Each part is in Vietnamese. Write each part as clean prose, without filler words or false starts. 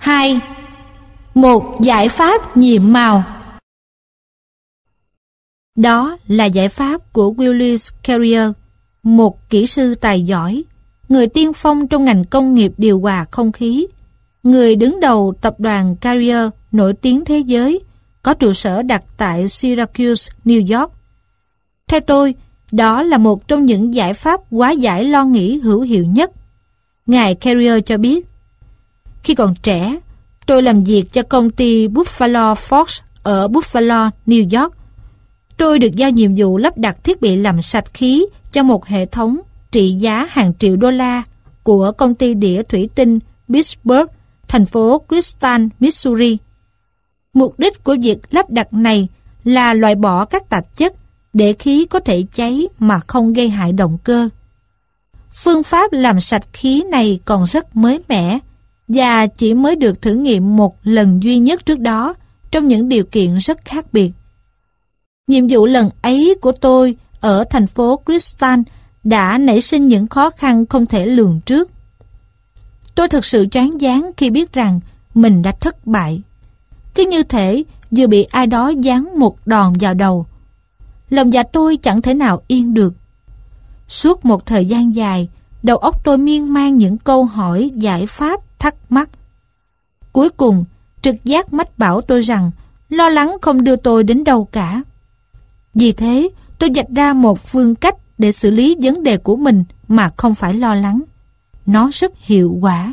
2. Một giải pháp nhiệm màu. Đó là giải pháp của Willis Carrier, một kỹ sư tài giỏi, người tiên phong trong ngành công nghiệp điều hòa không khí, người đứng đầu tập đoàn Carrier nổi tiếng thế giới, có trụ sở đặt tại Syracuse, New York. Theo tôi, đó là một trong những giải pháp hóa giải lo nghĩ hữu hiệu nhất. Ngài Carrier cho biết, khi còn trẻ, tôi làm việc cho công ty Buffalo Fox ở Buffalo, New York. Tôi được giao nhiệm vụ lắp đặt thiết bị làm sạch khí cho một hệ thống trị giá hàng triệu đô la của công ty đĩa thủy tinh Pittsburgh, thành phố Crystal, Missouri. Mục đích của việc lắp đặt này là loại bỏ các tạp chất để khí có thể cháy mà không gây hại động cơ. Phương pháp làm sạch khí này còn rất mới mẻ và chỉ mới được thử nghiệm một lần duy nhất trước đó trong những điều kiện rất khác biệt. Nhiệm vụ lần ấy của tôi ở thành phố Crystal đã nảy sinh những khó khăn không thể lường trước. Tôi thực sự choáng váng khi biết rằng mình đã thất bại. Cứ như thể vừa bị ai đó giáng một đòn vào đầu. Lòng dạ tôi chẳng thể nào yên được. Suốt một thời gian dài, đầu óc tôi miên man những câu hỏi, giải pháp, thắc mắc. Cuối cùng, trực giác mách bảo tôi rằng lo lắng không đưa tôi đến đâu cả. Vì thế, tôi vạch ra một phương cách để xử lý vấn đề của mình mà không phải lo lắng. Nó rất hiệu quả.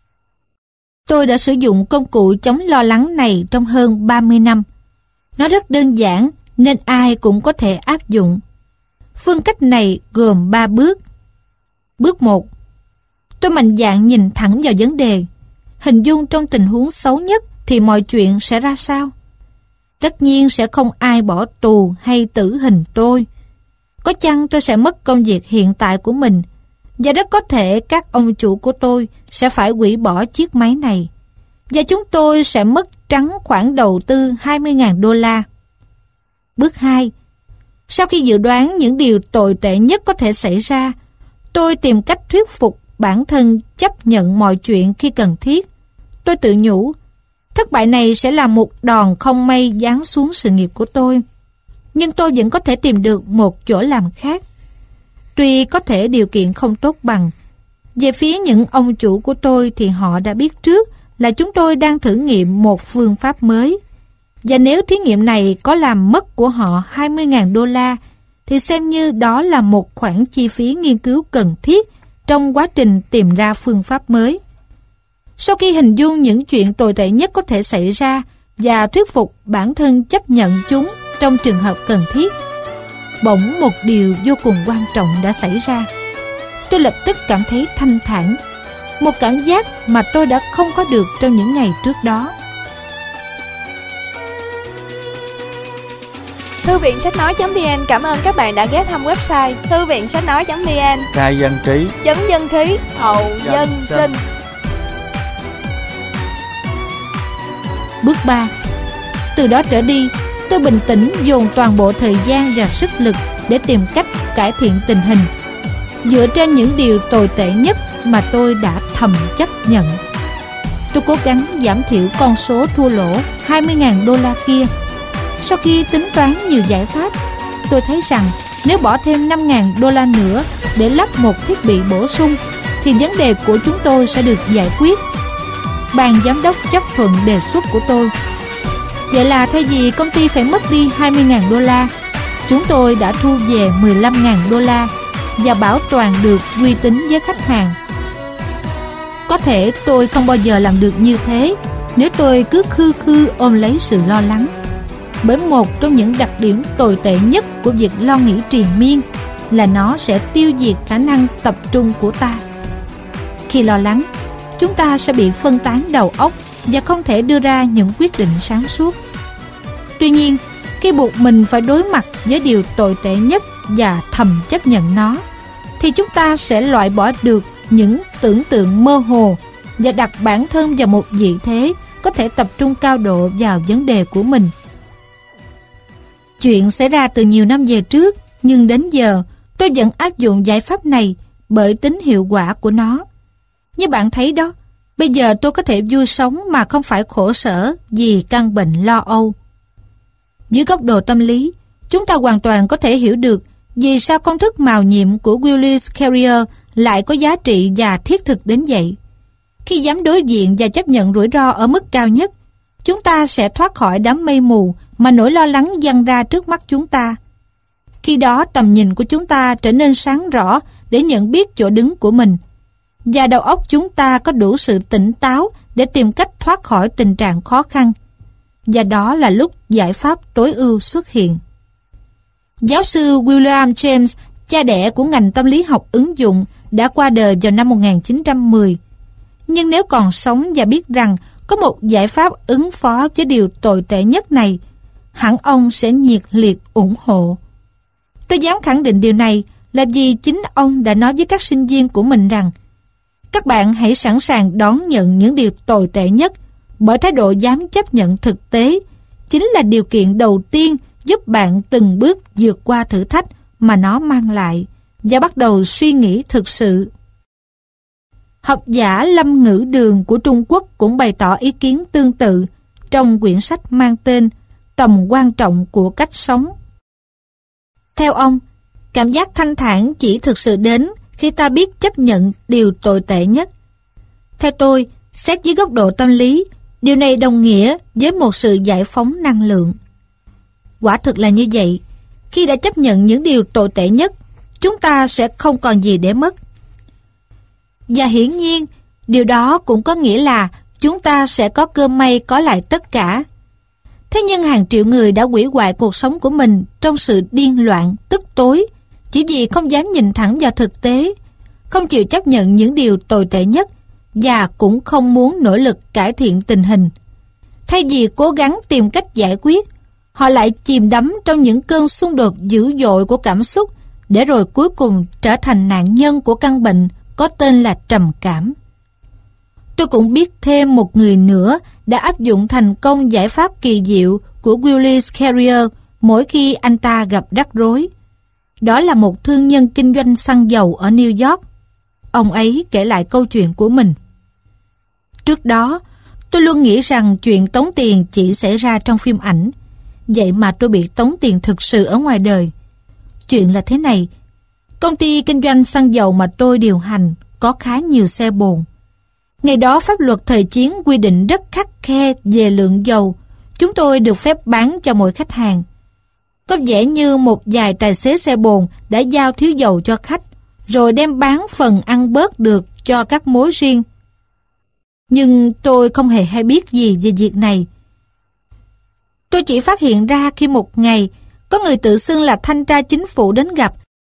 Tôi đã sử dụng công cụ chống lo lắng này trong hơn 30 năm. Nó rất đơn giản nên ai cũng có thể áp dụng. Phương cách này gồm 3 bước. Bước 1. Tôi mạnh dạn nhìn thẳng vào vấn đề. Hình dung trong tình huống xấu nhất thì mọi chuyện sẽ ra sao? Tất nhiên sẽ không ai bỏ tù hay tử hình tôi. Có chăng tôi sẽ mất công việc hiện tại của mình, và rất có thể các ông chủ của tôi sẽ phải hủy bỏ chiếc máy này, và chúng tôi sẽ mất trắng khoản đầu tư 20.000 đô la. Bước 2. Sau khi dự đoán những điều tồi tệ nhất có thể xảy ra, tôi tìm cách thuyết phục bản thân chấp nhận mọi chuyện khi cần thiết. Tôi tự nhủ, thất bại này sẽ là một đòn không may giáng xuống sự nghiệp của tôi. Nhưng tôi vẫn có thể tìm được một chỗ làm khác. Tuy có thể điều kiện không tốt bằng. Về phía những ông chủ của tôi thì họ đã biết trước là chúng tôi đang thử nghiệm một phương pháp mới. Và nếu thí nghiệm này có làm mất của họ 20.000 đô la, thì xem như đó là một khoản chi phí nghiên cứu cần thiết trong quá trình tìm ra phương pháp mới. Sau khi hình dung những chuyện tồi tệ nhất có thể xảy ra và thuyết phục bản thân chấp nhận chúng trong trường hợp cần thiết, bỗng một điều vô cùng quan trọng đã xảy ra. Tôi lập tức cảm thấy thanh thản, một cảm giác mà tôi đã không có được trong những ngày trước đó. Thư viện sách nói.vn cảm ơn các bạn đã ghé thăm website thư viện sách nói.vn. Khai dân trí, Chấm dân khí, hậu dân sinh. Bước 3. Từ đó trở đi, tôi bình tĩnh dồn toàn bộ thời gian và sức lực để tìm cách cải thiện tình hình, dựa trên những điều tồi tệ nhất mà tôi đã thầm chấp nhận. Tôi cố gắng giảm thiểu con số thua lỗ 20.000 đô la kia. Sau khi tính toán nhiều giải pháp, tôi thấy rằng nếu bỏ thêm 5.000 đô la nữa để lắp một thiết bị bổ sung, thì vấn đề của chúng tôi sẽ được giải quyết. Ban giám đốc chấp thuận đề xuất của tôi. Vậy là thay vì công ty phải mất đi 20.000 đô la, chúng tôi đã thu về 15.000 đô la và bảo toàn được uy tín với khách hàng. Có thể tôi không bao giờ làm được như thế nếu tôi cứ khư khư ôm lấy sự lo lắng. Bởi một trong những đặc điểm tồi tệ nhất của việc lo nghĩ triền miên là nó sẽ tiêu diệt khả năng tập trung của ta. Khi lo lắng, chúng ta sẽ bị phân tán đầu óc và không thể đưa ra những quyết định sáng suốt. Tuy nhiên, khi buộc mình phải đối mặt với điều tồi tệ nhất và thầm chấp nhận nó, thì chúng ta sẽ loại bỏ được những tưởng tượng mơ hồ và đặt bản thân vào một vị thế có thể tập trung cao độ vào vấn đề của mình. Chuyện xảy ra từ nhiều năm về trước, nhưng đến giờ tôi vẫn áp dụng giải pháp này bởi tính hiệu quả của nó. Như bạn thấy đó, Bây giờ tôi có thể vui sống mà không phải khổ sở vì căn bệnh lo âu. Dưới góc độ tâm lý, chúng ta hoàn toàn có thể hiểu được vì sao công thức mào nhiệm của Willis Carrier lại có giá trị và thiết thực đến vậy. Khi dám đối diện và chấp nhận rủi ro ở mức cao nhất, chúng ta sẽ thoát khỏi đám mây mù mà nỗi lo lắng giăng ra trước mắt chúng ta. Khi đó tầm nhìn của chúng ta trở nên sáng rõ để nhận biết chỗ đứng của mình, và đầu óc chúng ta có đủ sự tỉnh táo để tìm cách thoát khỏi tình trạng khó khăn. Và đó là lúc giải pháp tối ưu xuất hiện. Giáo sư William James, cha đẻ của ngành tâm lý học ứng dụng, đã qua đời vào năm 1910. Nhưng nếu còn sống và biết rằng có một giải pháp ứng phó với điều tồi tệ nhất này, hẳn ông sẽ nhiệt liệt ủng hộ. Tôi dám khẳng định điều này là vì chính ông đã nói với các sinh viên của mình rằng các bạn hãy sẵn sàng đón nhận những điều tồi tệ nhất, bởi thái độ dám chấp nhận thực tế chính là điều kiện đầu tiên giúp bạn từng bước vượt qua thử thách mà nó mang lại và bắt đầu suy nghĩ thực sự. Học giả Lâm Ngữ Đường của Trung Quốc cũng bày tỏ ý kiến tương tự trong quyển sách mang tên Tầm quan trọng của cách sống. Theo ông, cảm giác thanh thản chỉ thực sự đến khi ta biết chấp nhận điều tồi tệ nhất. Theo tôi, xét dưới góc độ tâm lý, điều này đồng nghĩa với một sự giải phóng năng lượng. Quả thực là như vậy. Khi đã chấp nhận những điều tồi tệ nhất, chúng ta sẽ không còn gì để mất. Và hiển nhiên, điều đó cũng có nghĩa là chúng ta sẽ có cơ may có lại tất cả. Thế nhưng hàng triệu người đã hủy hoại cuộc sống của mình trong sự điên loạn, tức tối, chỉ vì không dám nhìn thẳng vào thực tế, không chịu chấp nhận những điều tồi tệ nhất và cũng không muốn nỗ lực cải thiện tình hình. Thay vì cố gắng tìm cách giải quyết, họ lại chìm đắm trong những cơn xung đột dữ dội của cảm xúc để rồi cuối cùng trở thành nạn nhân của căn bệnh có tên là trầm cảm. Tôi cũng biết thêm một người nữa đã áp dụng thành công giải pháp kỳ diệu của Willis Carrier mỗi khi anh ta gặp rắc rối. Đó là một thương nhân kinh doanh xăng dầu ở New York. Ông ấy kể lại câu chuyện của mình. Trước đó, tôi luôn nghĩ rằng chuyện tống tiền chỉ xảy ra trong phim ảnh. Vậy mà tôi bị tống tiền thực sự ở ngoài đời. Chuyện là thế này. Công ty kinh doanh xăng dầu mà tôi điều hành có khá nhiều xe bồn. Ngày đó pháp luật thời chiến quy định rất khắt khe về lượng dầu chúng tôi được phép bán cho mỗi khách hàng. Có vẻ như một vài tài xế xe bồn đã giao thiếu dầu cho khách, rồi đem bán phần ăn bớt được cho các mối riêng. Nhưng tôi không hề hay biết gì về việc này. Tôi chỉ phát hiện ra khi một ngày có người tự xưng là thanh tra chính phủ đến gặp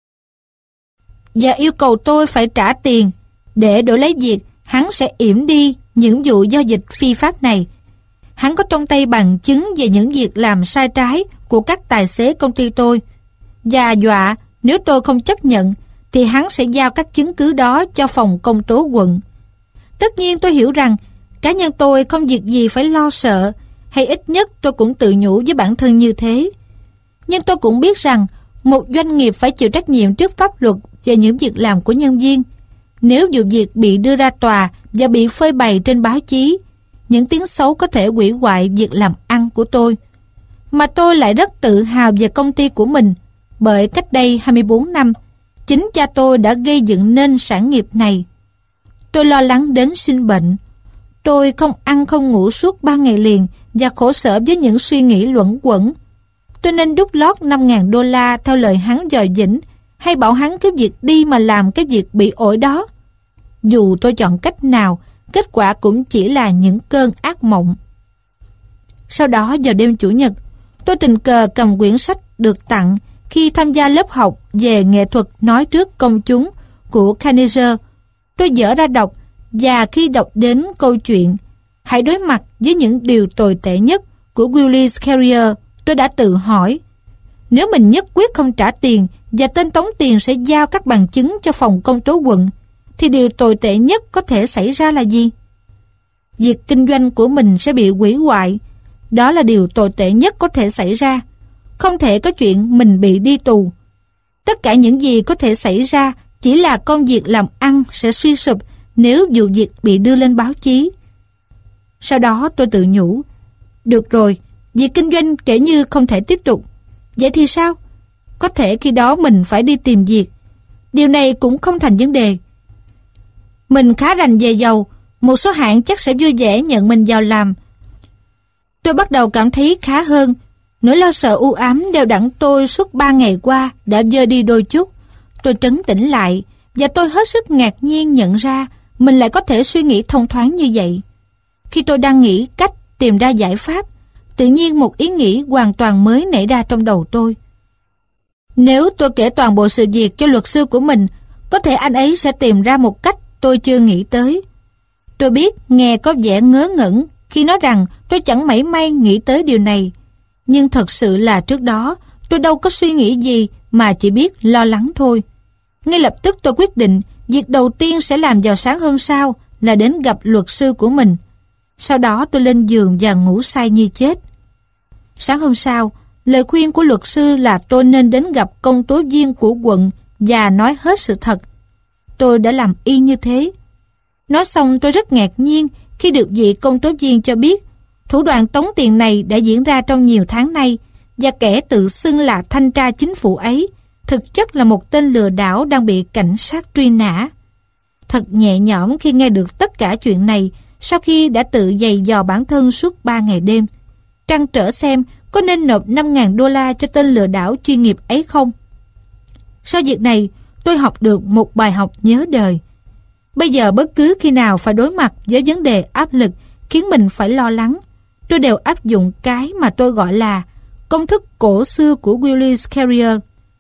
và yêu cầu tôi phải trả tiền để đổi lấy việc hắn sẽ yểm đi những vụ giao dịch phi pháp này. Hắn có trong tay bằng chứng về những việc làm sai trái của các tài xế công ty tôi và dọa nếu tôi không chấp nhận thì hắn sẽ giao các chứng cứ đó cho phòng công tố quận. Tất nhiên tôi hiểu rằng cá nhân tôi không việc gì phải lo sợ, hay ít nhất tôi cũng tự nhủ với bản thân như thế. Nhưng tôi cũng biết rằng một doanh nghiệp phải chịu trách nhiệm trước pháp luật về những việc làm của nhân viên. Nếu vụ việc bị đưa ra tòa và bị phơi bày trên báo chí, những tiếng xấu có thể hủy hoại việc làm ăn của tôi. Mà tôi lại rất tự hào về công ty của mình, bởi cách đây 24 năm, chính cha tôi đã gây dựng nên sản nghiệp này. Tôi lo lắng đến sinh bệnh. Tôi không ăn không ngủ suốt 3 ngày liền và khổ sở với những suy nghĩ luẩn quẩn. Tôi nên đút lót $5,000 theo lời hắn dò dĩnh, hay bảo hắn cái việc đi mà làm cái việc bị ổi đó. Dù tôi chọn cách nào, kết quả cũng chỉ là những cơn ác mộng. Sau đó vào đêm Chủ nhật, tôi tình cờ cầm quyển sách được tặng khi tham gia lớp học về nghệ thuật nói trước công chúng của Carnegie. Tôi dở ra đọc, và khi đọc đến câu chuyện hãy đối mặt với những điều tồi tệ nhất của Willis Carrier, tôi đã tự hỏi, nếu mình nhất quyết không trả tiền và tên tống tiền sẽ giao các bằng chứng cho phòng công tố quận, thì điều tồi tệ nhất có thể xảy ra là gì? Việc kinh doanh của mình sẽ bị hủy hoại. Đó là điều tồi tệ nhất có thể xảy ra. Không thể có chuyện mình bị đi tù. Tất cả những gì có thể xảy ra chỉ là công việc làm ăn sẽ suy sụp nếu vụ việc bị đưa lên báo chí. Sau đó tôi tự nhủ, được rồi, việc kinh doanh kể như không thể tiếp tục. Vậy thì sao? Có thể khi đó mình phải đi tìm việc. Điều này cũng không thành vấn đề. Mình khá rành về dầu, một số hãng chắc sẽ vui vẻ nhận mình vào làm. Tôi bắt đầu cảm thấy khá hơn. Nỗi lo sợ u ám đeo đẳng tôi suốt 3 ngày qua đã vơi đi đôi chút. Tôi trấn tĩnh lại và tôi hết sức ngạc nhiên nhận ra mình lại có thể suy nghĩ thông thoáng như vậy. Khi tôi đang nghĩ cách tìm ra giải pháp, tự nhiên một ý nghĩ hoàn toàn mới nảy ra trong đầu tôi. Nếu tôi kể toàn bộ sự việc cho luật sư của mình, có thể anh ấy sẽ tìm ra một cách tôi chưa nghĩ tới. Tôi biết nghe có vẻ ngớ ngẩn khi nói rằng tôi chẳng mảy may nghĩ tới điều này. Nhưng thật sự là trước đó tôi đâu có suy nghĩ gì mà chỉ biết lo lắng thôi. Ngay lập tức tôi quyết định việc đầu tiên sẽ làm vào sáng hôm sau là đến gặp luật sư của mình. Sau đó tôi lên giường và ngủ say như chết. Sáng hôm sau, lời khuyên của luật sư là tôi nên đến gặp công tố viên của quận và nói hết sự thật. Tôi đã làm y như thế. Nói xong tôi rất ngạc nhiên khi được vị công tố viên cho biết thủ đoạn tống tiền này đã diễn ra trong nhiều tháng nay và kẻ tự xưng là thanh tra chính phủ ấy thực chất là một tên lừa đảo đang bị cảnh sát truy nã. Thật nhẹ nhõm khi nghe được tất cả chuyện này sau khi đã tự giày dò bản thân suốt 3 ngày đêm, trăn trở xem có nên nộp $5.000 cho tên lừa đảo chuyên nghiệp ấy không. Sau việc này, tôi học được một bài học nhớ đời. Bây giờ bất cứ khi nào phải đối mặt với vấn đề áp lực khiến mình phải lo lắng, tôi đều áp dụng cái mà tôi gọi là công thức cổ xưa của Willis Carrier.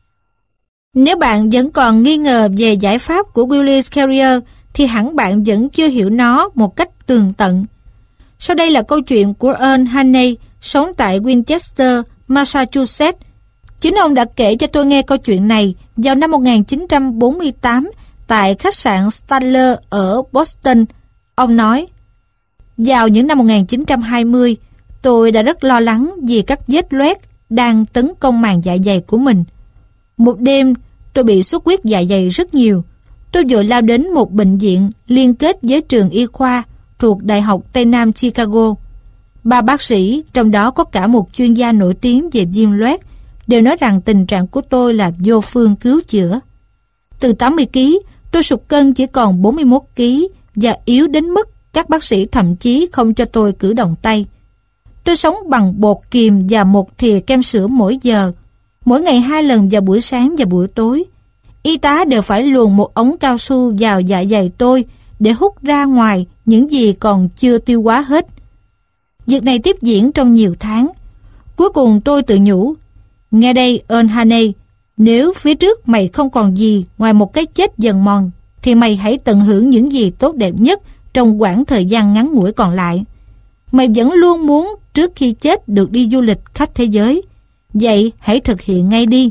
Nếu bạn vẫn còn nghi ngờ về giải pháp của Willis Carrier thì hẳn bạn vẫn chưa hiểu nó một cách tường tận. Sau đây là câu chuyện của Earl Haney, sống tại Winchester, Massachusetts. Chính ông đã kể cho tôi nghe câu chuyện này vào năm 1948 tại khách sạn Statler ở Boston. Ông nói, vào những năm 1920, tôi đã rất lo lắng vì các vết loét đang tấn công màng dạ dày của mình. Một đêm, tôi bị xuất huyết dạ dày rất nhiều. Tôi vội lao đến một bệnh viện liên kết với trường y khoa thuộc Đại học Tây Nam Chicago. 3 bác sĩ, trong đó có cả một chuyên gia nổi tiếng về viêm loét, đều nói rằng tình trạng của tôi là vô phương cứu chữa. Từ 80 kg, tôi sụt cân chỉ còn 41 kg và yếu đến mức các bác sĩ thậm chí không cho tôi cử động tay. Tôi sống bằng bột kiềm và một thìa kem sữa mỗi giờ, mỗi ngày 2 lần vào buổi sáng và buổi tối. Y tá đều phải luồn một ống cao su vào dạ dày tôi để hút ra ngoài những gì còn chưa tiêu hóa hết. Việc này tiếp diễn trong nhiều tháng. Cuối cùng tôi tự nhủ, nghe đây Earl Haney, nếu phía trước mày không còn gì ngoài một cái chết dần mòn, thì mày hãy tận hưởng những gì tốt đẹp nhất trong quãng thời gian ngắn ngủi còn lại. Mày vẫn luôn muốn trước khi chết được đi du lịch khắp thế giới. Vậy hãy thực hiện ngay đi.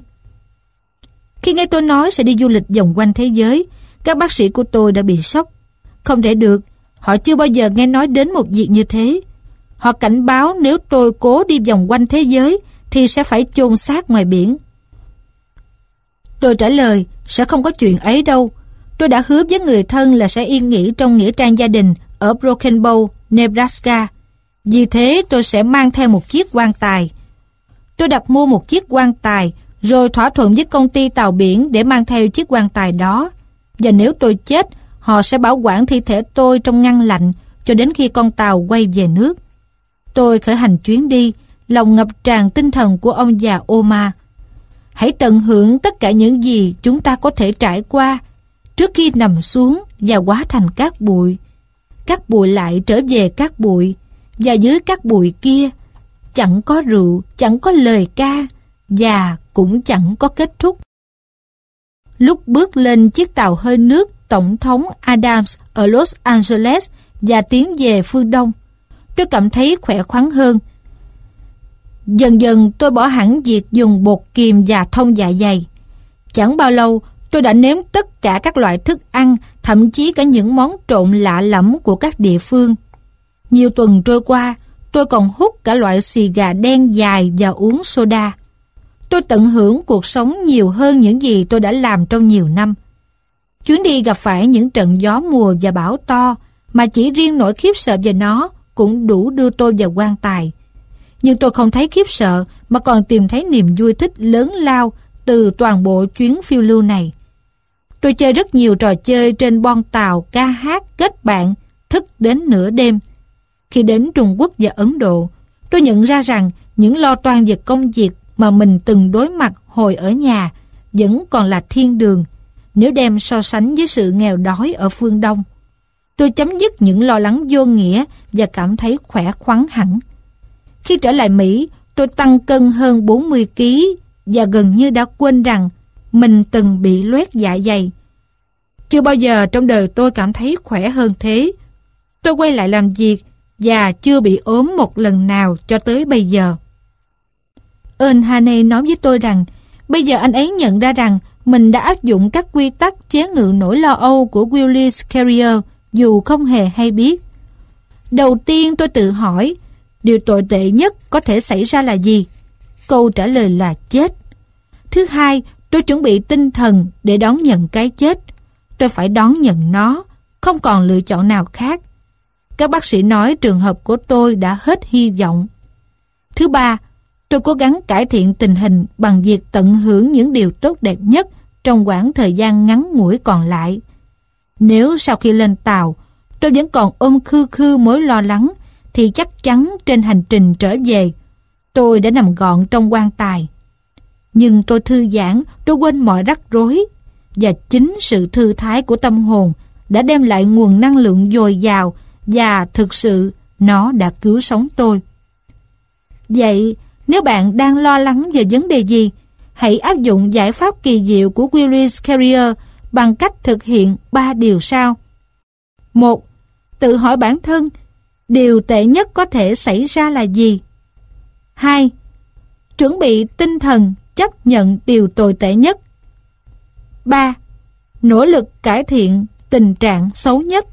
Khi nghe tôi nói sẽ đi du lịch vòng quanh thế giới, các bác sĩ của tôi đã bị sốc. Không thể được, họ chưa bao giờ nghe nói đến một việc như thế. Họ cảnh báo nếu tôi cố đi vòng quanh thế giới thì sẽ phải chôn xác ngoài biển. Tôi trả lời, sẽ không có chuyện ấy đâu. Tôi đã hứa với người thân là sẽ yên nghỉ trong nghĩa trang gia đình ở Broken Bow, Nebraska. Vì thế tôi sẽ mang theo một chiếc quan tài. Tôi đặt mua một chiếc quan tài, rồi thỏa thuận với công ty tàu biển để mang theo chiếc quan tài đó. Và nếu tôi chết, họ sẽ bảo quản thi thể tôi trong ngăn lạnh cho đến khi con tàu quay về nước. Tôi khởi hành chuyến đi, lòng ngập tràn tinh thần của ông già Omar. Hãy tận hưởng tất cả những gì chúng ta có thể trải qua trước khi nằm xuống và hóa thành cát bụi. Cát bụi lại trở về cát bụi, và dưới cát bụi kia chẳng có rượu, chẳng có lời ca và cũng chẳng có kết thúc. Lúc bước lên chiếc tàu hơi nước Tổng thống Adams ở Los Angeles và tiến về phương Đông, tôi cảm thấy khỏe khoắn hơn. Dần dần tôi bỏ hẳn việc dùng bột kiềm và thông dạ dày. Chẳng bao lâu tôi đã nếm tất cả các loại thức ăn, thậm chí cả những món trộn lạ lẫm của các địa phương. Nhiều tuần trôi qua, tôi còn hút cả loại xì gà đen dài và uống soda. Tôi tận hưởng cuộc sống nhiều hơn những gì tôi đã làm trong nhiều năm. Chuyến đi gặp phải những trận gió mùa và bão to, mà chỉ riêng nỗi khiếp sợ về nó cũng đủ đưa tôi vào quan tài. Nhưng tôi không thấy khiếp sợ mà còn tìm thấy niềm vui thích lớn lao từ toàn bộ chuyến phiêu lưu này. Tôi chơi rất nhiều trò chơi trên bon tàu, ca hát, kết bạn, thức đến nửa đêm. Khi đến Trung Quốc và Ấn Độ, tôi nhận ra rằng những lo toan về công việc mà mình từng đối mặt hồi ở nhà vẫn còn là thiên đường nếu đem so sánh với sự nghèo đói ở phương Đông. Tôi chấm dứt những lo lắng vô nghĩa và cảm thấy khỏe khoắn hẳn. Khi trở lại Mỹ, tôi tăng cân hơn 40 kg và gần như đã quên rằng mình từng bị loét dạ dày. Chưa bao giờ trong đời tôi cảm thấy khỏe hơn thế. Tôi quay lại làm việc và chưa bị ốm một lần nào cho tới bây giờ. Earl Haney nói với tôi rằng bây giờ anh ấy nhận ra rằng mình đã áp dụng các quy tắc chế ngự nỗi lo âu của Willis Carrier dù không hề hay biết. Đầu tiên tôi tự hỏi, điều tồi tệ nhất có thể xảy ra là gì? Câu trả lời là chết. Thứ hai, tôi chuẩn bị tinh thần để đón nhận cái chết. Tôi phải đón nhận nó, không còn lựa chọn nào khác. Các bác sĩ nói trường hợp của tôi đã hết hy vọng. Thứ ba, tôi cố gắng cải thiện tình hình bằng việc tận hưởng những điều tốt đẹp nhất trong quãng thời gian ngắn ngủi còn lại. Nếu sau khi lên tàu, tôi vẫn còn ôm khư khư mối lo lắng, thì chắc chắn trên hành trình trở về, tôi đã nằm gọn trong quan tài. Nhưng tôi thư giãn, tôi quên mọi rắc rối, và chính sự thư thái của tâm hồn đã đem lại nguồn năng lượng dồi dào và thực sự nó đã cứu sống tôi. Vậy, nếu bạn đang lo lắng về vấn đề gì, hãy áp dụng giải pháp kỳ diệu của Willis Carrier bằng cách thực hiện 3 điều sau. 1. Tự hỏi bản thân, điều tệ nhất có thể xảy ra là gì? 2. Chuẩn bị tinh thần chấp nhận điều tồi tệ nhất. 3. Nỗ lực cải thiện tình trạng xấu nhất.